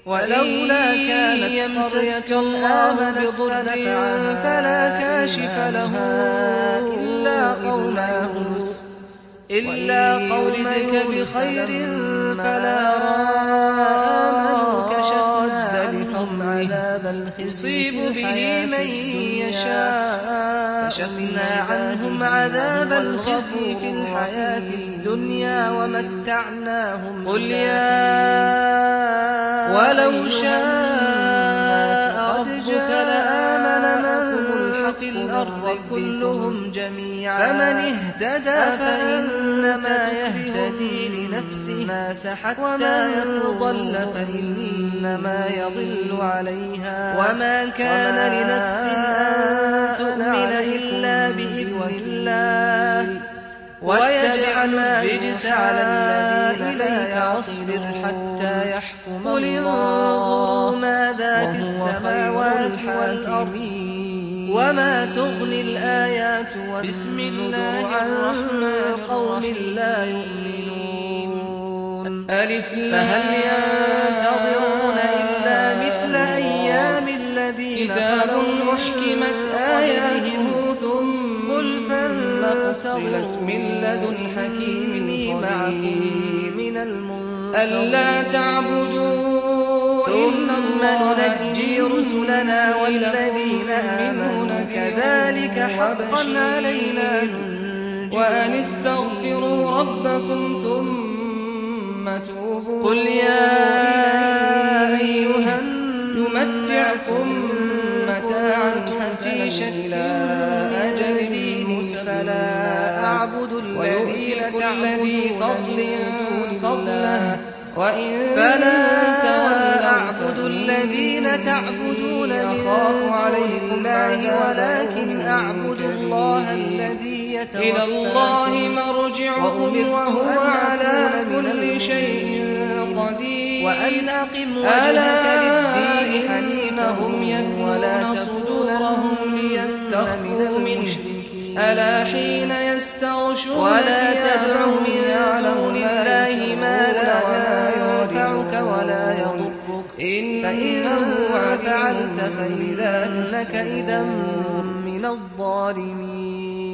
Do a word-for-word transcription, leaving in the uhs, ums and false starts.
ولولا كانت قرية آمنت فنفعها فلا كاشف لها إلا قوم يونس إلا قومك بخير فلا راد كشفنا لهم عذاب يصيب به من يشاء كشفنا عنهم عذاب الخزي في الحياة الدنيا ومتعناهم قل يا ولو شاء ربك لآمن من في الأرض كلهم جميعا فمن اهتدى فإنما يهتدي لنفسه حتى يضل فإنما يضل عليها وما كان لنفس أن تؤمن إلا بإذن الله ويجعل الرجس على الذين لا واصبر حتى يحكم الله قل انظروا ماذا في السماوات والأرض وما تغني الآيات بسم الله الرحمن قوم لا يؤمنون ألف فهل ينتظرون إلا مثل أيام الذين كتاب أحكمت آياته ثم قل فانتظروا من لدن حكيم معكم من المنتظرين ألا تعبدوا ثم ننجي رسلنا والذين آمنوا كذلك حقا علينا ننجي وأن استغفروا ربكم ثم توبوا قل يا أيها نمتعكم متاعا حسيشا إلى أجل فلا أعبد الذين تعبدون فضله وإن فلا أعبد الذين تعبدون من دون الله ولكن أعبد الله الذي يتوفاكم إلى الله مرجعكم وهو على كل شيء قدير وأن أقم وجهك للدين حنيفا هم يثنون صدورهم ليستخفوا منه ألا حين يستغشون ولا تدع من دون الله ما لا ينفعك ولا يضرك فإنه فعلت فإذا إنك إذا من الظالمين